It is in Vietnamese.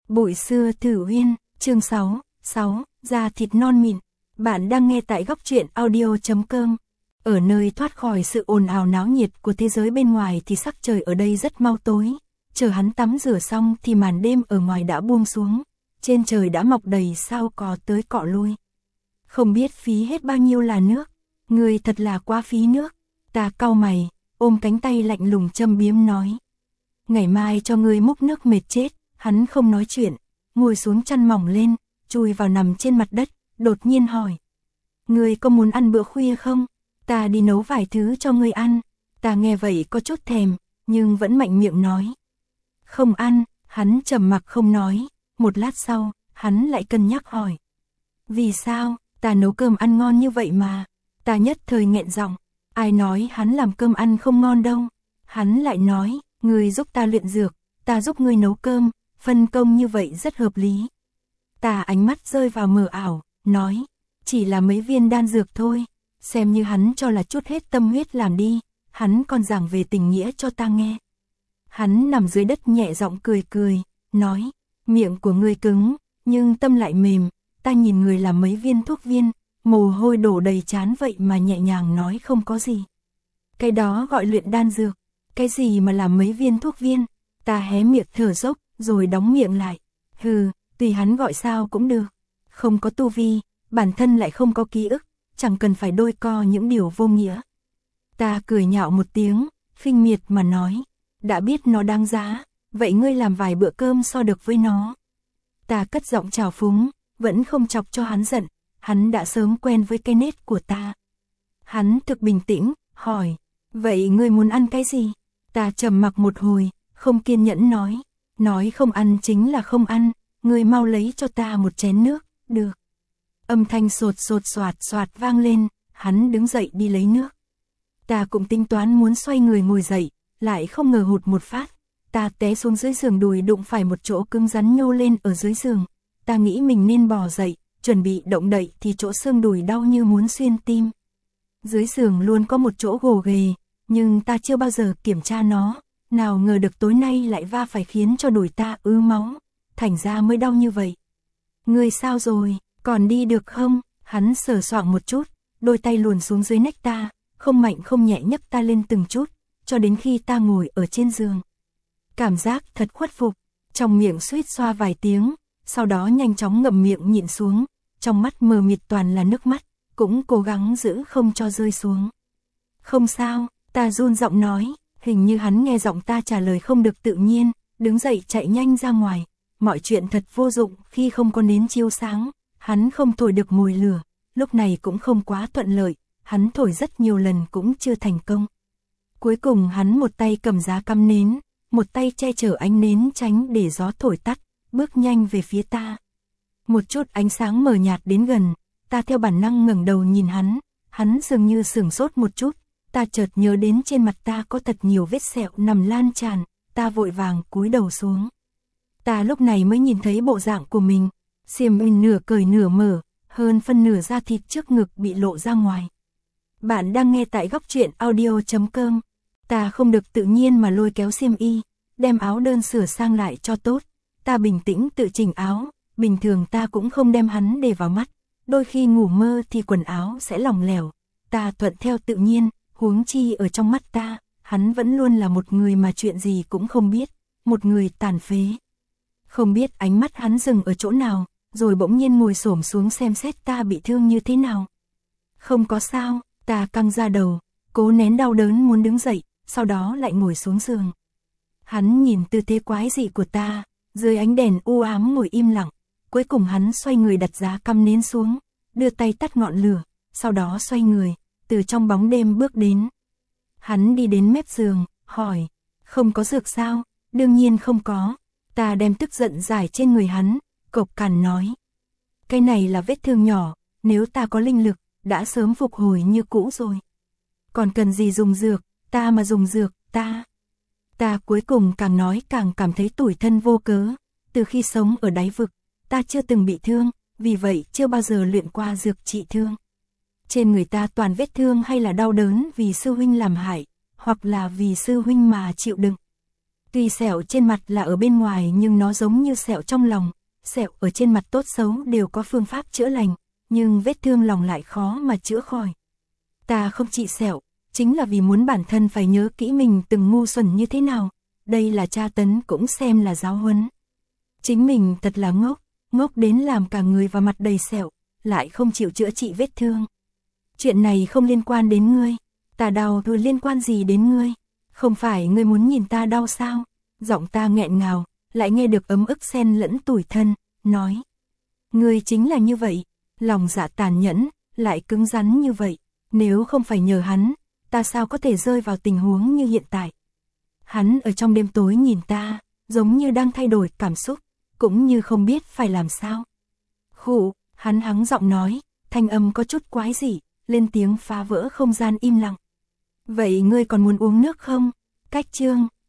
Bụi xưa Thử Uyên, chương 6, da thịt non mịn. Bạn đang nghe tại góc truyện audio.com. Ở nơi thoát khỏi sự ồn ào náo nhiệt của thế giới bên ngoài thì sắc trời ở đây rất mau tối. Chờ hắn tắm rửa xong thì màn đêm ở ngoài đã buông xuống. Trên trời đã mọc đầy sao cò tới cọ lui. Không biết phí hết bao nhiêu là nước. Người thật là quá phí nước. Ta cau mày, ôm cánh tay lạnh lùng châm biếm nói. Ngày mai cho ngươi múc nước mệt chết. Hắn không nói chuyện, ngồi xuống chăn mỏng lên, chui vào nằm trên mặt đất, đột nhiên hỏi. Ngươi có muốn ăn bữa khuya không? Ta đi nấu vài thứ cho ngươi ăn. Ta nghe vậy có chút thèm, nhưng vẫn mạnh miệng nói. Không ăn, hắn trầm mặc không nói, một lát sau, hắn lại cân nhắc hỏi. Vì sao, ta nấu cơm ăn ngon như vậy mà. Ta nhất thời nghẹn giọng, ai nói hắn làm cơm ăn không ngon đâu. Hắn lại nói, ngươi giúp ta luyện dược, ta giúp ngươi nấu cơm. Phân công như vậy rất hợp lý. Ta ánh mắt rơi vào mờ ảo, nói, chỉ là mấy viên đan dược thôi, xem như hắn cho là chút hết tâm huyết làm đi, hắn còn giảng về tình nghĩa cho ta nghe. Hắn nằm dưới đất nhẹ giọng cười cười, nói, miệng của ngươi cứng, nhưng tâm lại mềm, ta nhìn người làm mấy viên thuốc viên, mồ hôi đổ đầy trán vậy mà nhẹ nhàng nói không có gì. Cái đó gọi luyện đan dược, cái gì mà làm mấy viên thuốc viên, ta hé miệng thở dốc. Rồi đóng miệng lại. Hừ, tùy hắn gọi sao cũng được. Không có tu vi, bản thân lại không có ký ức, chẳng cần phải đôi co những điều vô nghĩa. Ta cười nhạo một tiếng, khinh miệt mà nói. Đã biết nó đáng giá, vậy ngươi làm vài bữa cơm so được với nó. Ta cất giọng trào phúng, vẫn không chọc cho hắn giận. Hắn đã sớm quen với cái nết của ta. Hắn thực bình tĩnh, hỏi. Vậy ngươi muốn ăn cái gì? Ta trầm mặc một hồi, không kiên nhẫn nói. Nói không ăn chính là không ăn, ngươi mau lấy cho ta một chén nước, được. Âm thanh sột soạt soạt vang lên, hắn đứng dậy đi lấy nước. Ta cũng tính toán muốn xoay người ngồi dậy, lại không ngờ hụt một phát. Ta té xuống dưới giường, đùi đụng phải một chỗ cứng rắn nhô lên ở dưới giường. Ta nghĩ mình nên bò dậy, chuẩn bị động đậy thì chỗ xương đùi đau như muốn xuyên tim. Dưới giường luôn có một chỗ gồ ghề, nhưng ta chưa bao giờ kiểm tra nó. Nào ngờ được tối nay lại va phải khiến cho đùi ta ứ máu, thành ra mới đau như vậy. Ngươi sao rồi, còn đi được không? Hắn sờ soạng một chút, đôi tay luồn xuống dưới nách ta, không mạnh không nhẹ nhấc ta lên từng chút, cho đến khi ta ngồi ở trên giường. Cảm giác thật khuất phục, trong miệng suýt xoa vài tiếng, sau đó nhanh chóng ngậm miệng nhịn xuống, trong mắt mờ mịt toàn là nước mắt, cũng cố gắng giữ không cho rơi xuống. Không sao, ta run giọng nói. Hình như hắn nghe giọng ta trả lời không được tự nhiên, đứng dậy chạy nhanh ra ngoài. Mọi chuyện thật vô dụng khi không có nến chiếu sáng, hắn không thổi được mồi lửa, lúc này cũng không quá thuận lợi, hắn thổi rất nhiều lần cũng chưa thành công. Cuối cùng hắn một tay cầm giá cắm nến, một tay che chở ánh nến tránh để gió thổi tắt, bước nhanh về phía ta. Một chút ánh sáng mờ nhạt đến gần, ta theo bản năng ngẩng đầu nhìn hắn dường như sửng sốt một chút. Ta chợt nhớ đến trên mặt ta có thật nhiều vết sẹo nằm lan tràn, ta vội vàng cúi đầu xuống. Ta lúc này mới nhìn thấy bộ dạng của mình, xiêm y nửa cởi nửa mở, hơn phân nửa da thịt trước ngực bị lộ ra ngoài. Bạn đang nghe tại góc truyện audio.com. Ta không được tự nhiên mà lôi kéo xiêm y, đem áo đơn sửa sang lại cho tốt. Ta bình tĩnh tự chỉnh áo, bình thường ta cũng không đem hắn để vào mắt, đôi khi ngủ mơ thì quần áo sẽ lỏng lẻo. Ta thuận theo tự nhiên. Huống chi ở trong mắt ta, hắn vẫn luôn là một người mà chuyện gì cũng không biết, một người tàn phế. Không biết ánh mắt hắn dừng ở chỗ nào, rồi bỗng nhiên ngồi xổm xuống xem xét ta bị thương như thế nào. Không có sao, ta căng ra đầu, cố nén đau đớn muốn đứng dậy, sau đó lại ngồi xuống giường. Hắn nhìn tư thế quái dị của ta, dưới ánh đèn u ám ngồi im lặng, cuối cùng hắn xoay người đặt giá cắm nến xuống, đưa tay tắt ngọn lửa, sau đó xoay người. Từ trong bóng đêm bước đến. Hắn đi đến mép giường, hỏi, không có dược sao? Đương nhiên không có. Ta đem tức giận giải trên người hắn, cộc cằn nói. Cái này là vết thương nhỏ, nếu ta có linh lực, đã sớm phục hồi như cũ rồi. Còn cần gì dùng dược, ta mà dùng dược, ta cuối cùng càng nói càng cảm thấy tủi thân vô cớ. Từ khi sống ở đáy vực, ta chưa từng bị thương, vì vậy chưa bao giờ luyện qua dược trị thương. Trên người ta toàn vết thương hay là đau đớn vì sư huynh làm hại, hoặc là vì sư huynh mà chịu đựng. Tuy sẹo trên mặt là ở bên ngoài nhưng nó giống như sẹo trong lòng, sẹo ở trên mặt tốt xấu đều có phương pháp chữa lành, nhưng vết thương lòng lại khó mà chữa khỏi. Ta không trị sẹo, chính là vì muốn bản thân phải nhớ kỹ mình từng ngu xuẩn như thế nào, đây là tra tấn cũng xem là giáo huấn. Chính mình thật là ngốc, ngốc đến làm cả người và mặt đầy sẹo, lại không chịu chữa trị vết thương. Chuyện này không liên quan đến ngươi, ta đau thôi liên quan gì đến ngươi, không phải ngươi muốn nhìn ta đau sao? Giọng ta nghẹn ngào, lại nghe được ấm ức xen lẫn tủi thân, nói. Ngươi chính là như vậy, lòng dạ tàn nhẫn, lại cứng rắn như vậy, nếu không phải nhờ hắn, ta sao có thể rơi vào tình huống như hiện tại. Hắn ở trong đêm tối nhìn ta, giống như đang thay đổi cảm xúc, cũng như không biết phải làm sao. Khụ, hắn hắng giọng nói, thanh âm có chút quái dị, lên tiếng phá vỡ không gian im lặng. Vậy ngươi còn muốn uống nước không? Cách chương